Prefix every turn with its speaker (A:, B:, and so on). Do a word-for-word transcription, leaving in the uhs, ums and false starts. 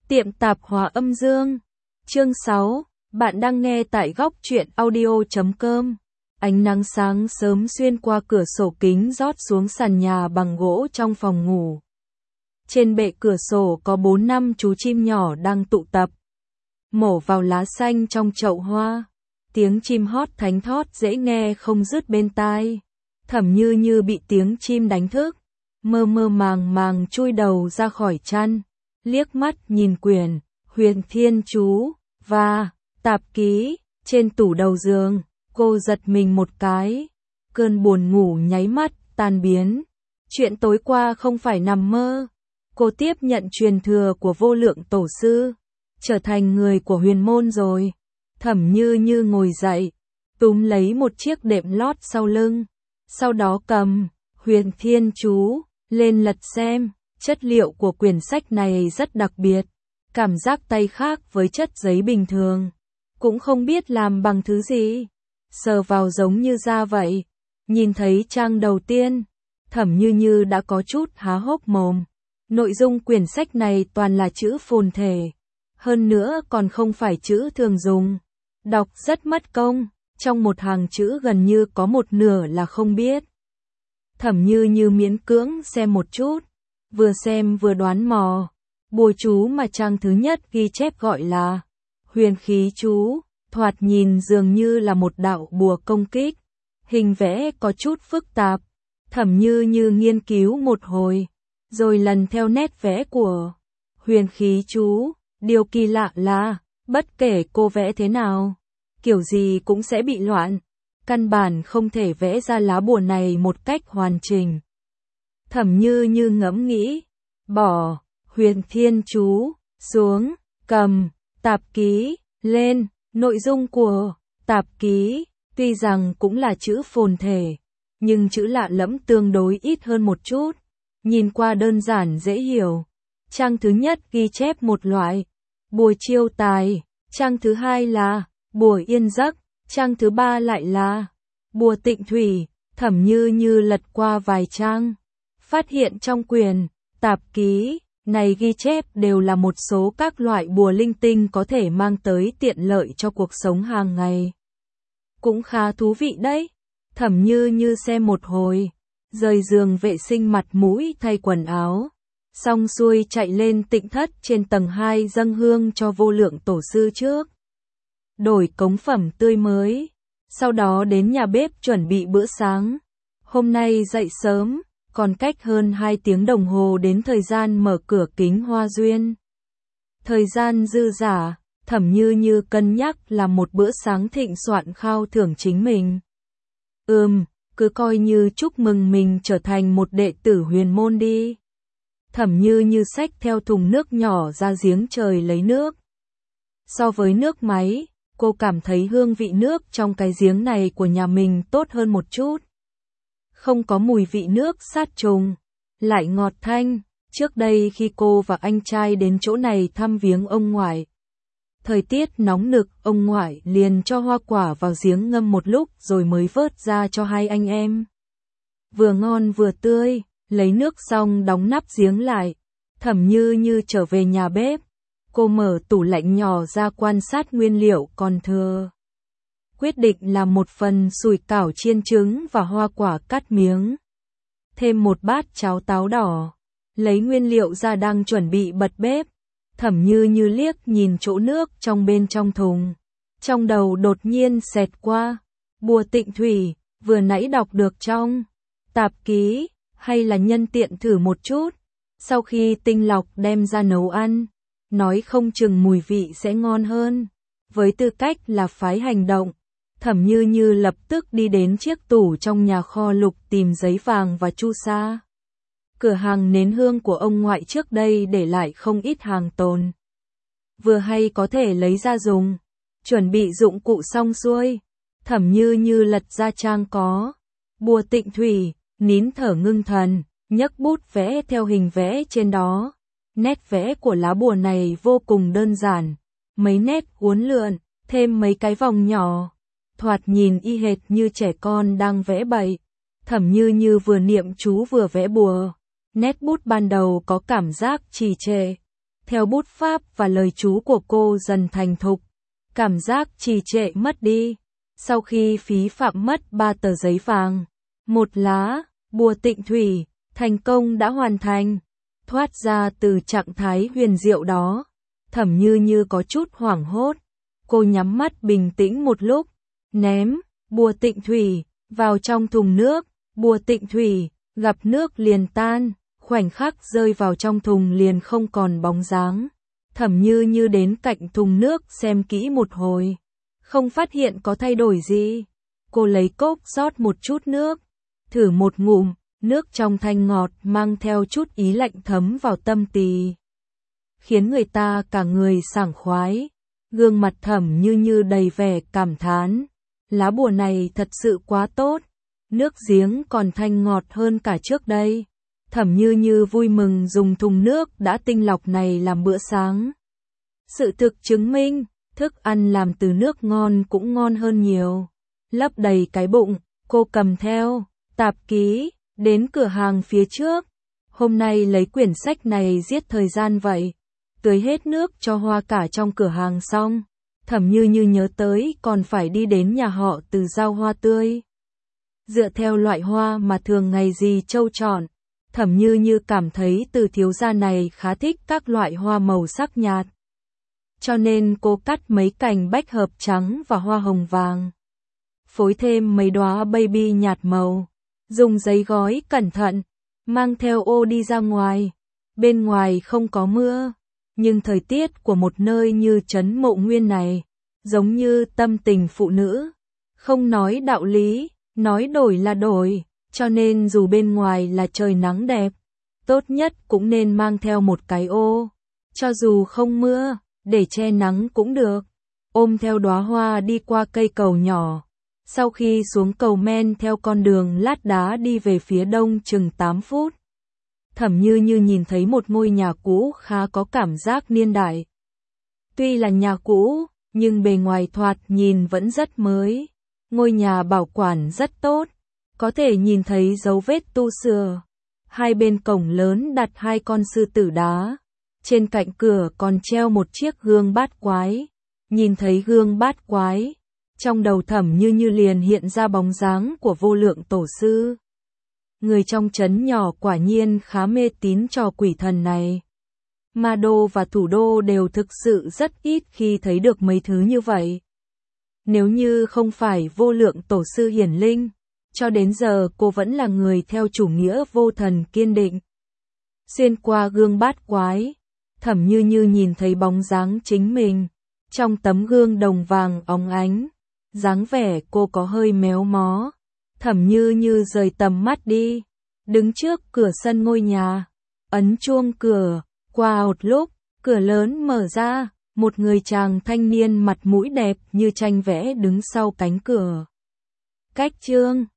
A: Tiệm tạp hóa âm dương. Chương sáu. Bạn đang nghe tại góc truyện audio chấm com. Ánh nắng sáng sớm xuyên qua cửa sổ kính rót xuống sàn nhà bằng gỗ trong phòng ngủ. Trên bệ cửa sổ có bốn năm chú chim nhỏ đang tụ tập, mổ vào lá xanh trong chậu hoa. Tiếng chim hót thánh thót dễ nghe không dứt bên tai. Thẩm Như Như bị tiếng chim đánh thức, mơ mơ màng màng chui đầu ra khỏi chăn, liếc mắt nhìn quyển Huyền Thiên Chú và tạp ký trên tủ đầu giường. Cô giật mình một cái, cơn buồn ngủ nháy mắt tan biến. Chuyện tối qua không phải nằm mơ. Cô tiếp nhận truyền thừa của Vô Lượng Tổ sư, trở thành người của huyền môn rồi. Thẩm Như Như ngồi dậy, túm lấy một chiếc đệm lót sau lưng, sau đó cầm Huyền Thiên Chú lên lật xem. Chất liệu của quyển sách này rất đặc biệt, cảm giác tay khác với chất giấy bình thường, cũng không biết làm bằng thứ gì, sờ vào giống như da vậy. Nhìn thấy trang đầu tiên, Thẩm Như Như đã có chút há hốc mồm. Nội dung quyển sách này toàn là chữ phồn thể, hơn nữa còn không phải chữ thường dùng, đọc rất mất công, trong một hàng chữ gần như có một nửa là không biết. Thẩm Như Như miễn cưỡng xem một chút, vừa xem vừa đoán mò. Bùa chú mà trang thứ nhất ghi chép gọi là Huyền Khí Chú, thoạt nhìn dường như là một đạo bùa công kích, hình vẽ có chút phức tạp. Thẩm Như Như nghiên cứu một hồi, rồi lần theo nét vẽ của Huyền Khí Chú. Điều kỳ lạ là, bất kể cô vẽ thế nào, kiểu gì cũng sẽ bị loạn, căn bản không thể vẽ ra lá bùa này một cách hoàn chỉnh. Thẩm Như Như ngẫm nghĩ, bỏ Huyền Thiên Chú xuống, cầm tạp ký lên. Nội dung của tạp ký tuy rằng cũng là chữ phồn thể, nhưng chữ lạ lẫm tương đối ít hơn một chút, nhìn qua đơn giản dễ hiểu. Trang thứ nhất ghi chép một loại bùa chiêu tài, trang thứ hai là bùa yên giấc, trang thứ ba lại là bùa tịnh thủy. Thẩm Như Như lật qua vài trang, phát hiện trong quyển tạp ký này ghi chép đều là một số các loại bùa linh tinh có thể mang tới tiện lợi cho cuộc sống hàng ngày. Cũng khá thú vị đấy. Thẩm Như Như xem một hồi, rời giường vệ sinh mặt mũi thay quần áo, xong xuôi chạy lên tịnh thất trên tầng hai dâng hương cho Vô Lượng Tổ sư trước, đổi cống phẩm tươi mới, sau đó đến nhà bếp chuẩn bị bữa sáng. Hôm nay dậy sớm, còn cách hơn hai tiếng đồng hồ đến thời gian mở cửa kính hoa duyên. Thời gian dư dả, Thẩm Như Như cân nhắc làm một bữa sáng thịnh soạn khao thưởng chính mình. Ừm, cứ coi như chúc mừng mình trở thành một đệ tử huyền môn đi. Thẩm Như Như xách theo thùng nước nhỏ ra giếng trời lấy nước. So với nước máy, cô cảm thấy hương vị nước trong cái giếng này của nhà mình tốt hơn một chút. Không có mùi vị nước sát trùng, lại ngọt thanh. Trước đây khi cô và anh trai đến chỗ này thăm viếng ông ngoại, thời tiết nóng nực, ông ngoại liền cho hoa quả vào giếng ngâm một lúc rồi mới vớt ra cho hai anh em. Vừa ngon vừa tươi. Lấy nước xong đóng nắp giếng lại, Thẩm Như Như trở về nhà bếp. Cô mở tủ lạnh nhỏ ra quan sát nguyên liệu còn thừa, quyết định làm một phần sủi cảo chiên trứng và hoa quả cắt miếng, thêm một bát cháo táo đỏ. Lấy nguyên liệu ra đang chuẩn bị bật bếp, Thẩm Như Như liếc nhìn chỗ nước trong bên trong thùng, trong đầu đột nhiên xẹt qua, bùa tịnh thủy, vừa nãy đọc được trong tạp ký, hay là nhân tiện thử một chút, sau khi tinh lọc đem ra nấu ăn, nói không chừng mùi vị sẽ ngon hơn. Với tư cách là phái hành động, Thẩm Như Như lập tức đi đến chiếc tủ trong nhà kho lục tìm giấy vàng và chu sa. Cửa hàng nến hương của ông ngoại trước đây để lại không ít hàng tồn, vừa hay có thể lấy ra dùng. Chuẩn bị dụng cụ xong xuôi, Thẩm Như Như lật ra trang có bùa tịnh thủy, nín thở ngưng thần, nhấc bút vẽ theo hình vẽ trên đó. Nét vẽ của lá bùa này vô cùng đơn giản, mấy nét uốn lượn, thêm mấy cái vòng nhỏ, thoạt nhìn y hệt như trẻ con đang vẽ bậy. Thẩm Như Như vừa niệm chú vừa vẽ bùa, nét bút ban đầu có cảm giác trì trệ, theo bút pháp và lời chú của cô dần thành thục, cảm giác trì trệ mất đi. Sau khi phí phạm mất ba tờ giấy vàng, một lá, bùa tịnh thủy, thành công đã hoàn thành. Thoát ra từ trạng thái huyền diệu đó, Thẩm Như Như có chút hoảng hốt. Cô nhắm mắt bình tĩnh một lúc, ném bùa tịnh thủy vào trong thùng nước. Bùa tịnh thủy gặp nước liền tan, khoảnh khắc rơi vào trong thùng liền không còn bóng dáng. Thẩm Như Như đến cạnh thùng nước xem kỹ một hồi, không phát hiện có thay đổi gì. Cô lấy cốc rót một chút nước, thử một ngụm, nước trong thanh ngọt mang theo chút ý lạnh thấm vào tâm tỳ, khiến người ta cả người sảng khoái. Gương mặt Thẩm Như Như đầy vẻ cảm thán, lá bùa này thật sự quá tốt, nước giếng còn thanh ngọt hơn cả trước đây. Thẩm Như Như vui mừng dùng thùng nước đã tinh lọc này làm bữa sáng. Sự thực chứng minh, thức ăn làm từ nước ngon cũng ngon hơn nhiều. Lấp đầy cái bụng, cô cầm theo tạp ký đến cửa hàng phía trước. Hôm nay lấy quyển sách này giết thời gian vậy. Tưới hết nước cho hoa cả trong cửa hàng xong, Thẩm Như Như nhớ tới còn phải đi đến nhà họ Từ giao hoa tươi. Dựa theo loại hoa mà thường ngày dì Châu chọn, Thẩm Như Như cảm thấy Từ thiếu gia này khá thích các loại hoa màu sắc nhạt. Cho nên cô cắt mấy cành bách hợp trắng và hoa hồng vàng, phối thêm mấy đóa baby nhạt màu, dùng giấy gói cẩn thận, mang theo ô đi ra ngoài. Bên ngoài không có mưa, nhưng thời tiết của một nơi như trấn Mộ Nguyên này, giống như tâm tình phụ nữ, không nói đạo lý, nói đổi là đổi, cho nên dù bên ngoài là trời nắng đẹp, tốt nhất cũng nên mang theo một cái ô, cho dù không mưa, để che nắng cũng được. Ôm theo đóa hoa đi qua cây cầu nhỏ, sau khi xuống cầu men theo con đường lát đá đi về phía đông chừng tám phút. Thẩm Như Như nhìn thấy một ngôi nhà cũ khá có cảm giác niên đại. Tuy là nhà cũ, nhưng bề ngoài thoạt nhìn vẫn rất mới. Ngôi nhà bảo quản rất tốt, có thể nhìn thấy dấu vết tu sửa. Hai bên cổng lớn đặt hai con sư tử đá. Trên cạnh cửa còn treo một chiếc gương bát quái. Nhìn thấy gương bát quái, trong đầu Thẩm Như Như liền hiện ra bóng dáng của Vô Lượng Tổ sư. Người trong trấn nhỏ quả nhiên khá mê tín trò quỷ thần này. Ma đô và thủ đô đều thực sự rất ít khi thấy được mấy thứ như vậy. Nếu như không phải Vô Lượng Tổ sư hiển linh, cho đến giờ cô vẫn là người theo chủ nghĩa vô thần kiên định. Xuyên qua gương bát quái, Thẩm Như Như nhìn thấy bóng dáng chính mình, trong tấm gương đồng vàng óng ánh, dáng vẻ cô có hơi méo mó. Thẩm Như Như rời tầm mắt đi, đứng trước cửa sân ngôi nhà, ấn chuông cửa, qua một lúc, cửa lớn mở ra, một người chàng thanh niên mặt mũi đẹp như tranh vẽ đứng sau cánh cửa. Cách chương